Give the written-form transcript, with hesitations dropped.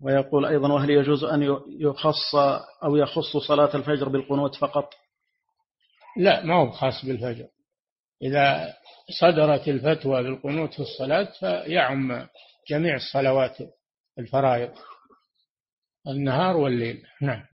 ويقول أيضا: وهل يجوز أن يخص أو يخص صلاة الفجر بالقنوت فقط؟ لا، ما هو خاص بالفجر. إذا صدرت الفتوى بالقنوت في الصلاة فيعم جميع الصلوات الفرائض النهار والليل. نعم.